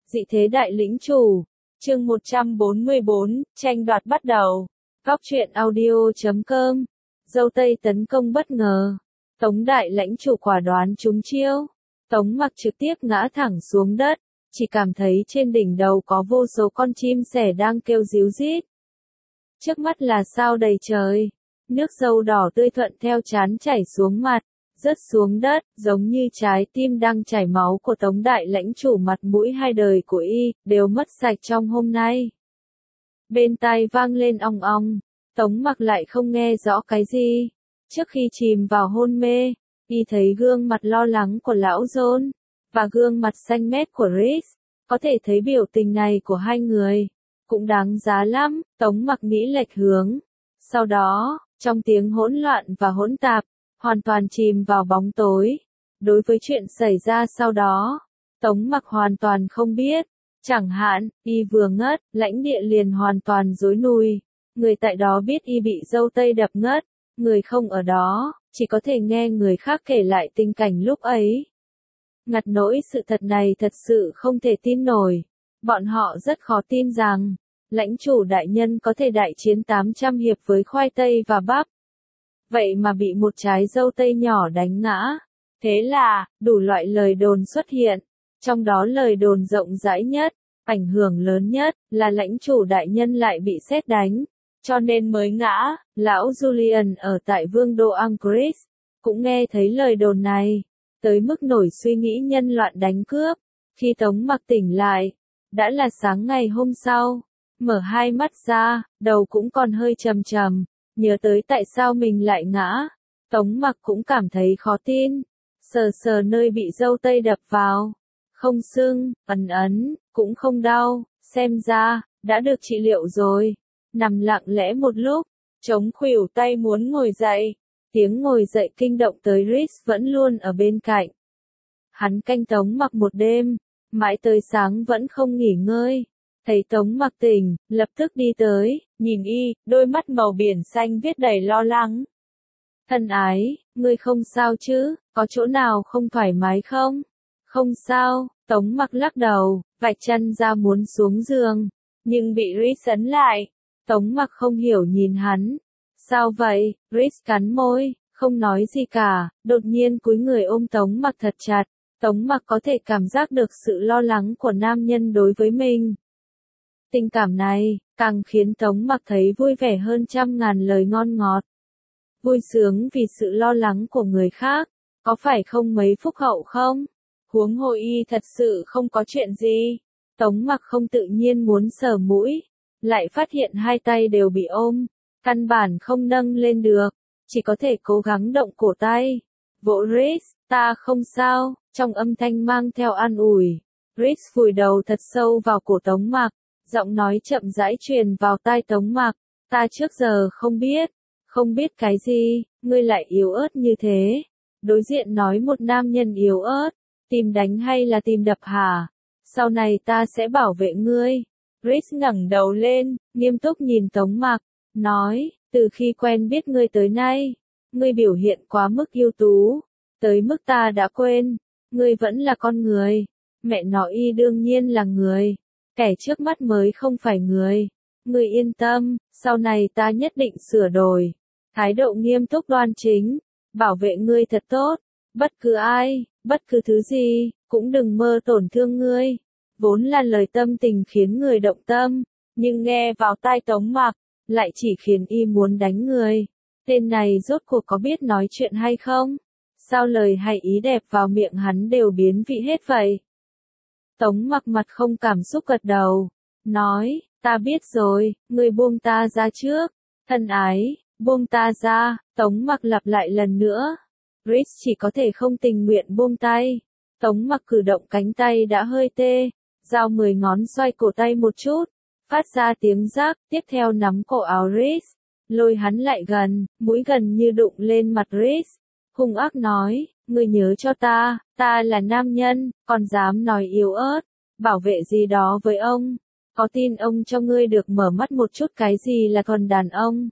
Dị thế đại lĩnh chủ. Chương 144, tranh đoạt bắt đầu. Góc truyện audio.com. Dâu Tây tấn công bất ngờ. Tống đại lãnh chủ quả đoán trúng chiêu. Tống Mặc trực tiếp ngã thẳng xuống đất, chỉ cảm thấy trên đỉnh đầu có vô số con chim sẻ đang kêu ríu rít. Trước mắt là sao đầy trời. Nước dâu đỏ tươi thuận theo trán chảy xuống mặt, rớt xuống đất, giống như trái tim đang chảy máu của Tống đại lãnh chủ. Mặt mũi hai đời của y đều mất sạch trong hôm nay. Bên tai vang lên ong ong, Tống Mặc lại không nghe rõ cái gì. Trước khi chìm vào hôn mê, y thấy gương mặt lo lắng của lão John và gương mặt xanh mét của Rhys, có thể thấy biểu tình này của hai người cũng đáng giá lắm. Tống Mặc nghĩ lệch hướng, sau đó, trong tiếng hỗn loạn và hỗn tạp, hoàn toàn chìm vào bóng tối. Đối với chuyện xảy ra sau đó, Tống Mặc hoàn toàn không biết. Chẳng hạn, y vừa ngất, lãnh địa liền hoàn toàn rối nùi. Người tại đó biết y bị dâu tây đập ngất, người không ở đó, chỉ có thể nghe người khác kể lại tình cảnh lúc ấy. Ngặt nỗi sự thật này thật sự không thể tin nổi. Bọn họ rất khó tin rằng, lãnh chủ đại nhân có thể đại chiến 800 hiệp với khoai tây và bắp. Vậy mà bị một trái dâu tây nhỏ đánh ngã. Thế là, đủ loại lời đồn xuất hiện. Trong đó lời đồn rộng rãi nhất, ảnh hưởng lớn nhất, là lãnh chủ đại nhân lại bị sét đánh, cho nên mới ngã. Lão Julian ở tại vương đô Angris cũng nghe thấy lời đồn này, tới mức nổi suy nghĩ nhân loạn đánh cướp. Khi Tống Mặc tỉnh lại, đã là sáng ngày hôm sau. Mở hai mắt ra, đầu cũng còn hơi trầm trầm, nhớ tới tại sao mình lại ngã. Tống Mặc cũng cảm thấy khó tin, sờ sờ nơi bị dâu tây đập vào, không sưng, ấn, cũng không đau, xem ra đã được trị liệu rồi. Nằm lặng lẽ một lúc, chống khuỷu tay muốn ngồi dậy. Tiếng ngồi dậy kinh động tới Rhys vẫn luôn ở bên cạnh. Hắn canh Tống Mặc một đêm, mãi tới sáng vẫn không nghỉ ngơi. Thấy Tống Mặc tỉnh, lập tức đi tới, nhìn y, đôi mắt màu biển xanh viết đầy lo lắng. Thân ái, ngươi không sao chứ, có chỗ nào không thoải mái không? Không sao. Tống Mặc lắc đầu, vạch chân ra muốn xuống giường, nhưng bị Rhys ấn lại. Tống Mặc không hiểu nhìn hắn. Sao vậy? Rhys cắn môi, không nói gì cả, đột nhiên cúi người ôm Tống Mặc thật chặt. Tống Mặc có thể cảm giác được sự lo lắng của nam nhân đối với mình. Tình cảm này, càng khiến Tống Mặc thấy vui vẻ hơn trăm ngàn lời ngon ngọt. Vui sướng vì sự lo lắng của người khác, có phải không mấy phúc hậu không? Huống hồ y thật sự không có chuyện gì. Tống Mặc không tự nhiên muốn sờ mũi, lại phát hiện hai tay đều bị ôm, căn bản không nâng lên được, chỉ có thể cố gắng động cổ tay. Vỗ Rhys, ta không sao, trong âm thanh mang theo an ủi. Rhys vùi đầu thật sâu vào cổ Tống Mặc, giọng nói chậm rãi truyền vào tai Tống Mặc. Ta trước giờ không biết cái gì, ngươi lại yếu ớt như thế. Đối diện nói một nam nhân yếu ớt, tìm đánh hay là tìm đập hả? Sau này ta sẽ bảo vệ ngươi. Rhys ngẩng đầu lên, nghiêm túc nhìn Tống Mặc, nói, từ khi quen biết ngươi tới nay, ngươi biểu hiện quá mức ưu tú, tới mức ta đã quên, ngươi vẫn là con người. Mẹ nó y đương nhiên là người, kẻ trước mắt mới không phải người. Ngươi yên tâm, sau này ta nhất định sửa đổi, thái độ nghiêm túc đoan chính, bảo vệ ngươi thật tốt, bất cứ ai, bất cứ thứ gì, cũng đừng mơ tổn thương ngươi. Vốn là lời tâm tình khiến người động tâm, nhưng nghe vào tai Tống Mặc, lại chỉ khiến y muốn đánh người. Tên này rốt cuộc có biết nói chuyện hay không? Sao lời hay ý đẹp vào miệng hắn đều biến vị hết vậy? Tống Mặc mặt không cảm xúc gật đầu, nói, ta biết rồi, ngươi buông ta ra trước. Thân ái, buông ta ra. Tống Mặc lặp lại lần nữa. Rhys chỉ có thể không tình nguyện buông tay. Tống Mặc cử động cánh tay đã hơi tê, dao 10 ngón xoay cổ tay một chút, phát ra tiếng rắc, tiếp theo nắm cổ áo Rhys, lôi hắn lại gần, mũi gần như đụng lên mặt Rhys, hung ác nói, ngươi nhớ cho ta là nam nhân, còn dám nói yếu ớt, bảo vệ gì đó với ông, có tin ông cho ngươi được mở mắt một chút cái gì là còn đàn ông?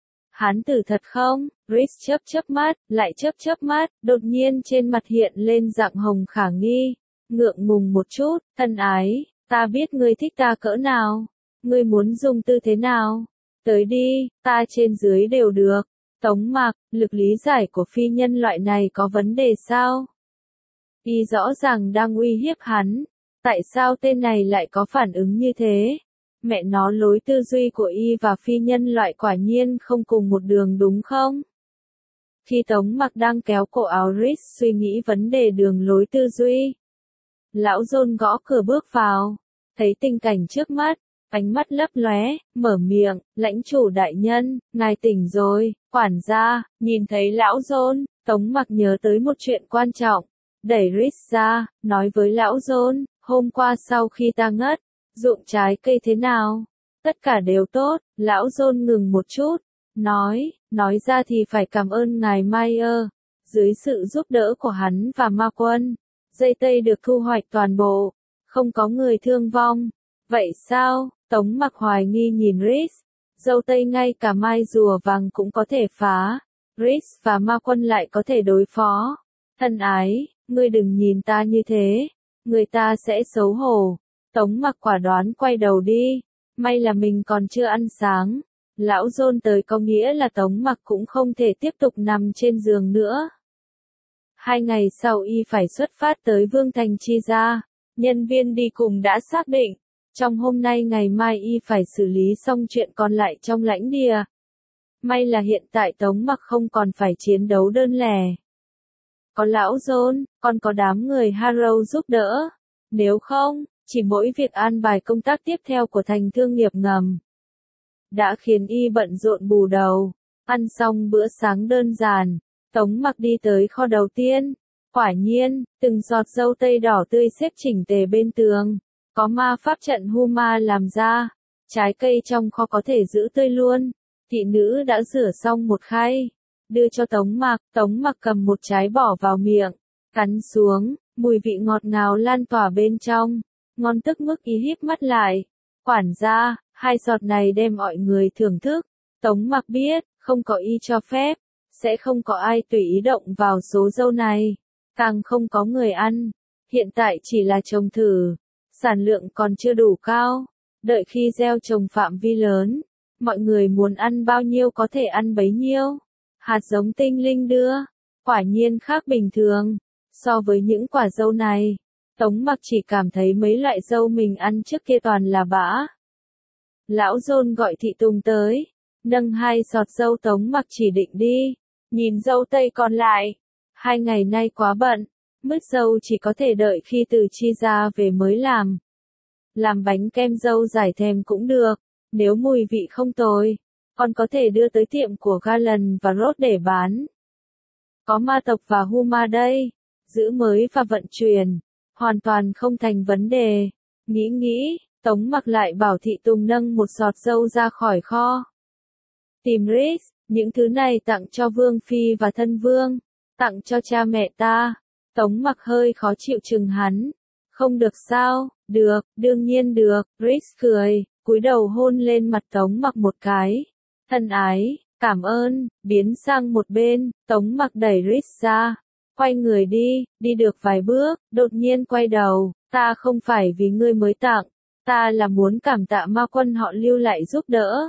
Hán tử thật không? Rhys chớp mắt, lại chớp mắt, đột nhiên trên mặt hiện lên dạng hồng khả nghi, ngượng ngùng một chút. Thân ái, Ta biết ngươi thích ta cỡ nào. Ngươi muốn dùng tư thế nào? Tới đi, ta trên dưới đều được. Tống Mạc, lực lý giải của phi nhân loại này có vấn đề sao? Y rõ ràng đang uy hiếp hắn. Tại sao tên này lại có phản ứng như thế? Mẹ nó, lối tư duy của Y và phi nhân loại quả nhiên không cùng một đường đúng không? Khi Tống Mặc đang kéo cổ áo Rhys suy nghĩ vấn đề đường lối tư duy, lão John gõ cửa bước vào, thấy tình cảnh trước mắt, ánh mắt lấp lóe, mở miệng, lãnh chủ đại nhân, ngài tỉnh rồi, quản gia. Nhìn thấy lão John, Tống Mặc nhớ tới một chuyện quan trọng, đẩy Rhys ra, nói với lão John, hôm qua sau khi ta ngất, ruộng trái cây thế nào? Tất cả đều tốt. Lão John ngừng một chút, nói ra thì phải cảm ơn ngài Mayer. Dưới sự giúp đỡ của hắn và ma quân, dây tây được thu hoạch toàn bộ, không có người thương vong. Vậy sao? Tống Mặc hoài nghi nhìn Rhys, dâu tây ngay cả mai rùa vàng cũng có thể phá, Rhys và ma quân lại có thể đối phó. Thân ái, ngươi đừng nhìn ta như thế, người ta sẽ xấu hổ. Tống Mặc quả đoán quay đầu đi, may là mình còn chưa ăn sáng. Lão John tới có nghĩa là Tống Mặc cũng không thể tiếp tục nằm trên giường nữa. 2 ngày sau Y phải xuất phát tới Vương Thành Chi Gia, nhân viên đi cùng đã xác định, trong hôm nay ngày mai Y phải xử lý xong chuyện còn lại trong lãnh địa. May là hiện tại Tống Mặc không còn phải chiến đấu đơn lẻ. Có lão John, còn có đám người Harrow giúp đỡ. Nếu không, chỉ mỗi việc an bài công tác tiếp theo của thành thương nghiệp ngầm đã khiến Y bận rộn bù đầu. Ăn xong bữa sáng đơn giản, Tống Mặc đi tới kho đầu tiên. Quả nhiên, từng giọt dâu tây đỏ tươi xếp chỉnh tề bên tường. Có ma pháp trận Huma làm ra. Trái cây trong kho có thể giữ tươi luôn. Thị nữ đã rửa xong một khay, đưa cho Tống Mặc. Tống Mặc cầm một trái bỏ vào miệng, cắn xuống, mùi vị ngọt ngào lan tỏa bên trong. Ngon tức mức Y híp mắt lại. Quản gia, 2 giọt này đem mọi người thưởng thức. Tống Mặc biết, không có Y cho phép, sẽ không có ai tùy ý động vào số dâu này, càng không có người ăn. Hiện tại chỉ là trồng thử, sản lượng còn chưa đủ cao. Đợi khi gieo trồng phạm vi lớn, mọi người muốn ăn bao nhiêu có thể ăn bấy nhiêu. Hạt giống tinh linh đưa, quả nhiên khác bình thường. So với những quả dâu này, Tống Mặc chỉ cảm thấy mấy loại dâu mình ăn trước kia toàn là bã. Lão John gọi thị tùng tới, nâng 2 giọt dâu. Tống Mặc chỉ định đi, nhìn dâu tây còn lại. 2 ngày nay quá bận, mứt dâu chỉ có thể đợi khi từ Chi ra về mới làm. Làm bánh kem dâu giải thèm cũng được, nếu mùi vị không tồi, còn có thể đưa tới tiệm của Galen và Rốt để bán. Có ma tộc và Huma đây, giữ mới và vận chuyển, hoàn toàn không thành vấn đề. Nghĩ, Tống Mặc lại bảo thị tùng nâng một giọt dâu ra khỏi kho. Tìm Rhys, những thứ này tặng cho Vương Phi và thân vương, tặng cho cha mẹ ta. Tống Mặc hơi khó chịu chừng hắn. Không được sao? Được, đương nhiên được. Rhys cười, cúi đầu hôn lên mặt Tống Mặc một cái. Thân ái, cảm ơn. Biến sang một bên, Tống Mặc đẩy Rhys ra, quay người đi được vài bước, đột nhiên quay đầu. Ta không phải vì ngươi mới tặng, ta là muốn cảm tạ ma quân họ lưu lại giúp đỡ.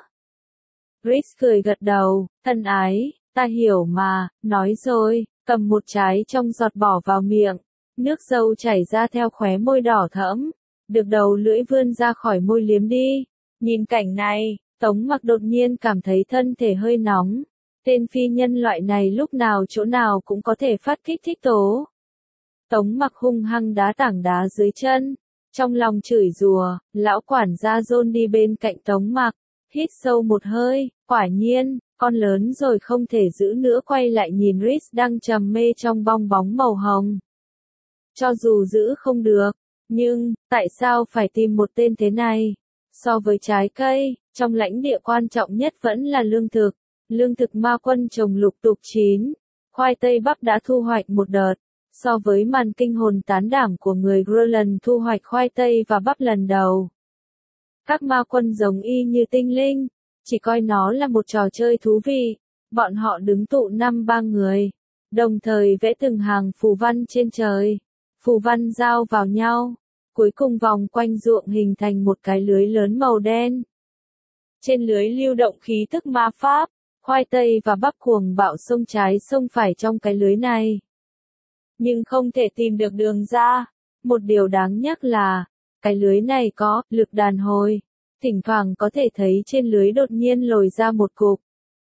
Rhys cười gật đầu, thân ái, ta hiểu mà, nói rồi, cầm một trái trong giọt bỏ vào miệng. Nước dâu chảy ra theo khóe môi đỏ thẫm, được đầu lưỡi vươn ra khỏi môi liếm đi. Nhìn cảnh này, Tống Mặc đột nhiên cảm thấy thân thể hơi nóng. Tên phi nhân loại này lúc nào chỗ nào cũng có thể phát kích thích tố. Tống Mặc hung hăng đá tảng đá dưới chân, trong lòng chửi rủa. Lão quản gia John đi bên cạnh Tống Mặc, hít sâu một hơi, quả nhiên, con lớn rồi không thể giữ nữa, quay lại nhìn Rhys đang trầm mê trong bong bóng màu hồng. Cho dù giữ không được, nhưng, tại sao phải tìm một tên thế này? So với trái cây, trong lãnh địa quan trọng nhất vẫn là lương thực. Lương thực ma quân trồng lục tục chín, khoai tây bắp đã thu hoạch một đợt. So với màn kinh hồn tán đảm của người Groland thu hoạch khoai tây và bắp lần đầu, các ma quân giống y như tinh linh, chỉ coi nó là một trò chơi thú vị. Bọn họ đứng tụ 5-3 người, đồng thời vẽ từng hàng phù văn trên trời. Phù văn giao vào nhau, cuối cùng vòng quanh ruộng hình thành một cái lưới lớn màu đen. Trên lưới lưu động khí tức ma pháp, khoai tây và bắp cuồng bạo xông trái xông phải trong cái lưới này. Nhưng không thể tìm được đường ra. Một điều đáng nhắc là, cái lưới này có lực đàn hồi, thỉnh thoảng có thể thấy trên lưới đột nhiên lồi ra một cục.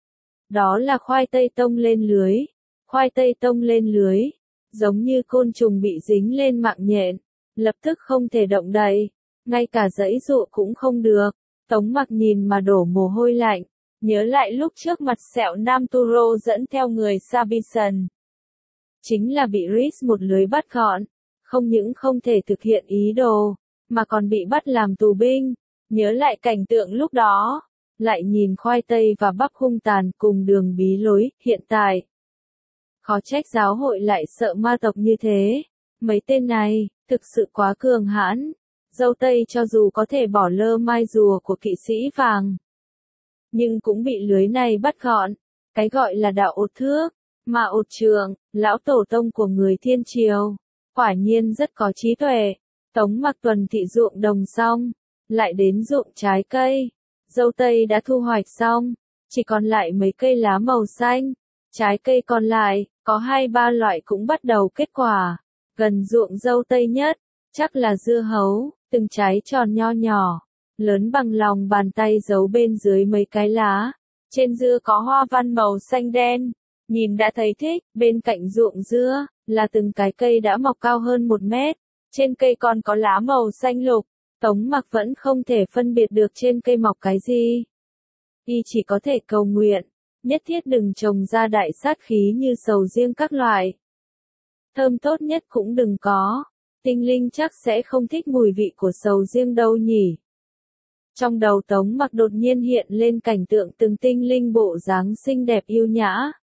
Đó là khoai tây tông lên lưới. Khoai tây tông lên lưới, giống như côn trùng bị dính lên mạng nhện, lập tức không thể động đậy, ngay cả giãy giụa cũng không được. Tống Mặc nhìn mà đổ mồ hôi lạnh, nhớ lại lúc trước mặt sẹo Nam Turo dẫn theo người Sabison. Chính là bị Rhys một lưới bắt gọn, không những không thể thực hiện ý đồ, mà còn bị bắt làm tù binh. Nhớ lại cảnh tượng lúc đó, lại nhìn khoai tây và bắp hung tàn cùng đường bí lối, hiện tại. Khó trách giáo hội lại sợ ma tộc như thế. Mấy tên này, thực sự quá cường hãn. Dâu tây cho dù có thể bỏ lơ mai rùa của kỵ sĩ vàng, nhưng cũng bị lưới này bắt gọn. Cái gọi là đạo ột thước, mà ột trường, lão tổ tông của người thiên triều, quả nhiên rất có trí tuệ. Tống Mặc tuần thị ruộng đồng xong, lại đến ruộng trái cây. Dâu tây đã thu hoạch xong, chỉ còn lại mấy cây lá màu xanh. Trái cây còn lại, có 2-3 loại cũng bắt đầu kết quả. Gần ruộng dâu tây nhất, chắc là dưa hấu, từng trái tròn nho nhỏ, lớn bằng lòng bàn tay giấu bên dưới mấy cái lá. Trên dưa có hoa văn màu xanh đen, nhìn đã thấy thích. Bên cạnh ruộng dưa, là từng cái cây đã mọc cao hơn 1 mét. Trên cây còn có lá màu xanh lục. Tống Mặc vẫn không thể phân biệt được trên cây mọc cái gì. Y chỉ có thể cầu nguyện, nhất thiết đừng trồng ra đại sát khí như sầu riêng các loại. Thơm tốt nhất cũng đừng có. Tinh linh chắc sẽ không thích mùi vị của sầu riêng đâu nhỉ. Trong đầu Tống Mặc đột nhiên hiện lên cảnh tượng từng tinh linh bộ dáng xinh đẹp yêu nhã,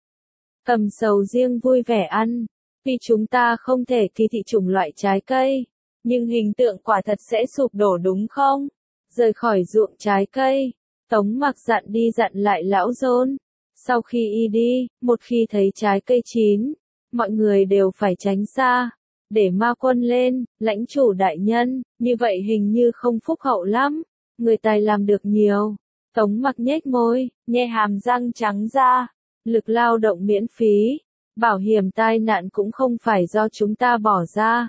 cầm sầu riêng vui vẻ ăn. Vì chúng ta không thể kỳ thị chủng loại trái cây, nhưng hình tượng quả thật sẽ sụp đổ đúng không? Rời khỏi ruộng trái cây, Tống Mặc dặn đi dặn lại lão John. Sau khi y đi, một khi thấy trái cây chín, mọi người đều phải tránh xa. Để ma quân lên, lãnh chủ đại nhân, như vậy hình như không phúc hậu lắm. Người tài làm được nhiều. Tống Mặc nhếch môi, nhe hàm răng trắng ra. Lực lao động miễn phí. Bảo hiểm tai nạn cũng không phải do chúng ta bỏ ra.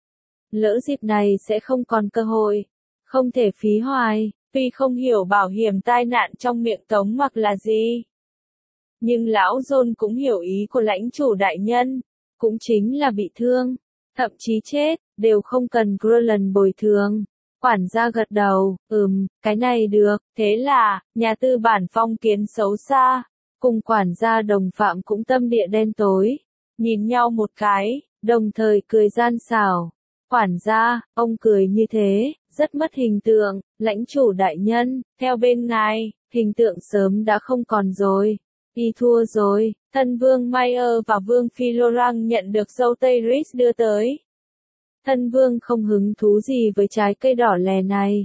Lỡ dịp này sẽ không còn cơ hội. Không thể phí hoài. Tuy không hiểu bảo hiểm tai nạn trong miệng Tống Mặc là gì, nhưng lão John cũng hiểu ý của lãnh chủ đại nhân. Cũng chính là bị thương, thậm chí chết, đều không cần Grellan bồi thường. Quản gia gật đầu, cái này được. Thế là, nhà tư bản phong kiến xấu xa, cùng quản gia đồng phạm cũng tâm địa đen tối. Nhìn nhau một cái, đồng thời cười gian xảo. Quản gia, ông cười như thế, rất mất hình tượng. Lãnh chủ đại nhân, theo bên ngài, hình tượng sớm đã không còn rồi. Y thua rồi. Thân vương Mayer và vương phi Lorang nhận được dâu tây Rhys đưa tới. Thân vương không hứng thú gì với trái cây đỏ lè này.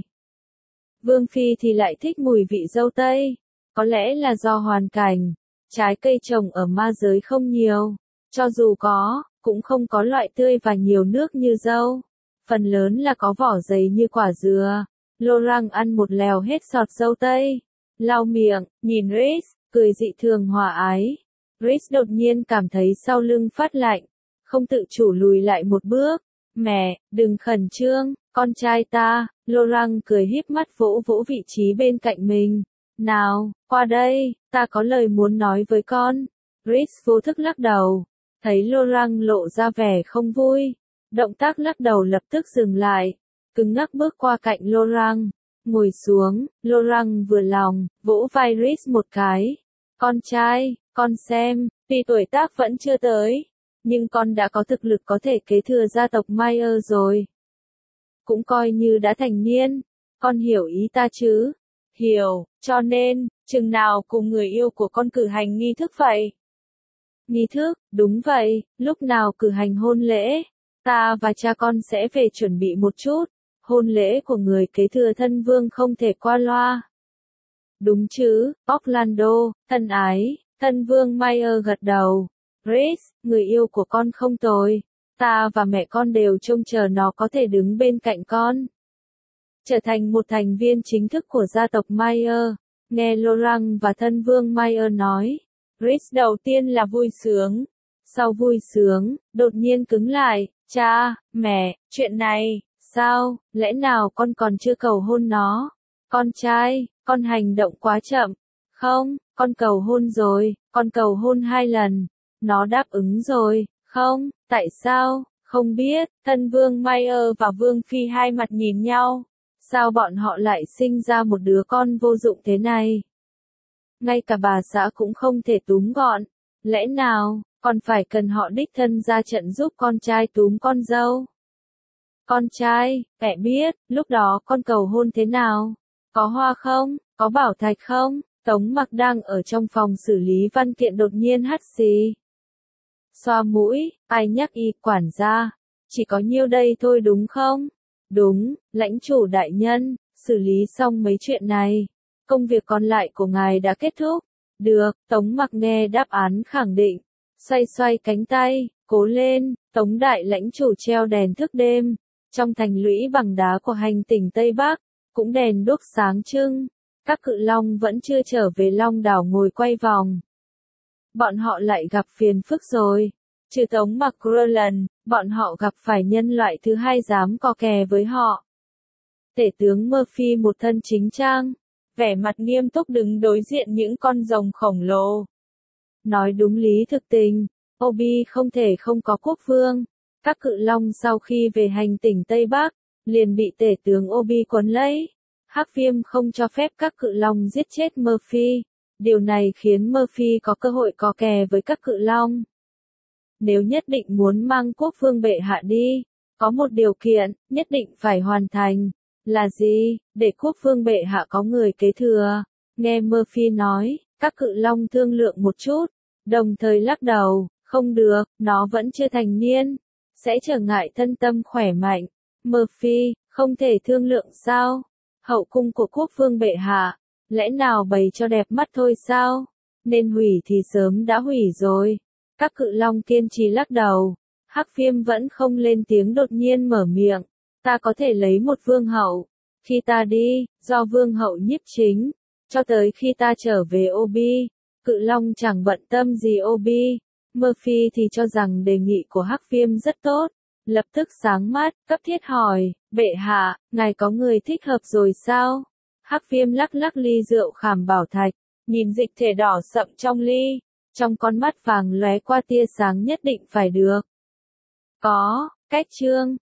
Vương phi thì lại thích mùi vị dâu tây. Có lẽ là do hoàn cảnh. Trái cây trồng ở ma giới không nhiều. Cho dù có, cũng không có loại tươi và nhiều nước như dâu. Phần lớn là có vỏ dày như quả dừa. Lorang ăn một lèo hết sọt dâu tây. Lau miệng, nhìn Rhys, cười dị thường hòa ái. Rhys đột nhiên cảm thấy sau lưng phát lạnh. Không tự chủ lùi lại một bước. Mẹ, đừng khẩn trương, con trai ta. Lorang cười híp mắt vỗ vỗ vị trí bên cạnh mình. Nào, qua đây, ta có lời muốn nói với con. Rhys vô thức lắc đầu. Thấy Lorang lộ ra vẻ không vui. Động tác lắc đầu lập tức dừng lại. Cứng ngắc bước qua cạnh Lorang. Ngồi xuống, Lorang vừa lòng, vỗ vai Rhys một cái. Con trai, con xem, tuy tuổi tác vẫn chưa tới, nhưng con đã có thực lực có thể kế thừa gia tộc Mayer rồi. Cũng coi như đã thành niên. Con hiểu ý ta chứ? Hiểu, cho nên, chừng nào cùng người yêu của con cử hành nghi thức vậy? Nghi thức, đúng vậy, lúc nào cử hành hôn lễ? Ta và cha con sẽ về chuẩn bị một chút. Hôn lễ của người kế thừa thân vương không thể qua loa. Đúng chứ, Orlando, thân ái. Thân vương Mayer gật đầu. Rhys, người yêu của con không tồi. Ta và mẹ con đều trông chờ nó có thể đứng bên cạnh con. Trở thành một thành viên chính thức của gia tộc Mayer. Nghe Laurent và thân vương Mayer nói, Chris đầu tiên là vui sướng. Sau vui sướng, đột nhiên cứng lại, cha, mẹ, chuyện này, sao, lẽ nào con còn chưa cầu hôn nó? Con trai, con hành động quá chậm. Không, con cầu hôn rồi, con cầu hôn 2 lần. Nó đáp ứng rồi, không, tại sao, không biết, thân vương Mayer và vương phi hai mặt nhìn nhau. Sao bọn họ lại sinh ra một đứa con vô dụng thế này? Ngay cả bà xã cũng không thể túm gọn. Lẽ nào, còn phải cần họ đích thân ra trận giúp con trai túm con dâu? Con trai, mẹ biết, lúc đó con cầu hôn thế nào? Có hoa không? Có bảo thạch không? Tống Mặc đang ở trong phòng xử lý văn kiện đột nhiên hắt xì. Xoa mũi, ai nhắc y quản gia? Chỉ có nhiêu đây thôi đúng không? Đúng, lãnh chủ đại nhân, xử lý xong mấy chuyện này. Công việc còn lại của ngài đã kết thúc. Được, Tống Mặc nghe đáp án khẳng định. Xoay xoay cánh tay, cố lên, Tống đại lãnh chủ treo đèn thức đêm. Trong thành lũy bằng đá của hành tinh Tây Bắc, cũng đèn đuốc sáng trưng. Các cự long vẫn chưa trở về Long đảo ngồi quay vòng. Bọn họ lại gặp phiền phức rồi. Trừ Tống Mặc Roland, bọn họ gặp phải nhân loại thứ hai dám co kè với họ. Tể tướng Murphy một thân chính trang, vẻ mặt nghiêm túc đứng đối diện những con rồng khổng lồ. Nói đúng lý thực tình, Obi không thể không có quốc vương. Các cự long sau khi về hành tinh Tây Bắc, liền bị tể tướng Obi quấn lấy. Hắc Viêm không cho phép các cự long giết chết Murphy. Điều này khiến Murphy có cơ hội co kè với các cự long. Nếu nhất định muốn mang quốc vương bệ hạ đi, có một điều kiện, nhất định phải hoàn thành. Là gì? Để quốc vương bệ hạ có người kế thừa. Nghe Murphy nói, các cự long thương lượng một chút, đồng thời lắc đầu, không được, nó vẫn chưa thành niên, sẽ trở ngại thân tâm khỏe mạnh. Murphy, không thể thương lượng sao? Hậu cung của quốc vương bệ hạ, lẽ nào bày cho đẹp mắt thôi sao? Nên hủy thì sớm đã hủy rồi. Các cự long kiên trì lắc đầu. Hắc Viêm vẫn không lên tiếng đột nhiên mở miệng. Ta có thể lấy một vương hậu. Khi ta đi, do vương hậu nhiếp chính. Cho tới khi ta trở về Obi, cự long chẳng bận tâm gì Obi. Murphy thì cho rằng đề nghị của Hắc Viêm rất tốt. Lập tức sáng mắt, cấp thiết hỏi, bệ hạ, ngài có người thích hợp rồi sao? Hắc Viêm lắc lắc ly rượu khảm bảo thạch, nhìn dịch thể đỏ sậm trong ly. Trong con mắt vàng lóe qua tia sáng nhất định phải được. Có, cách chương.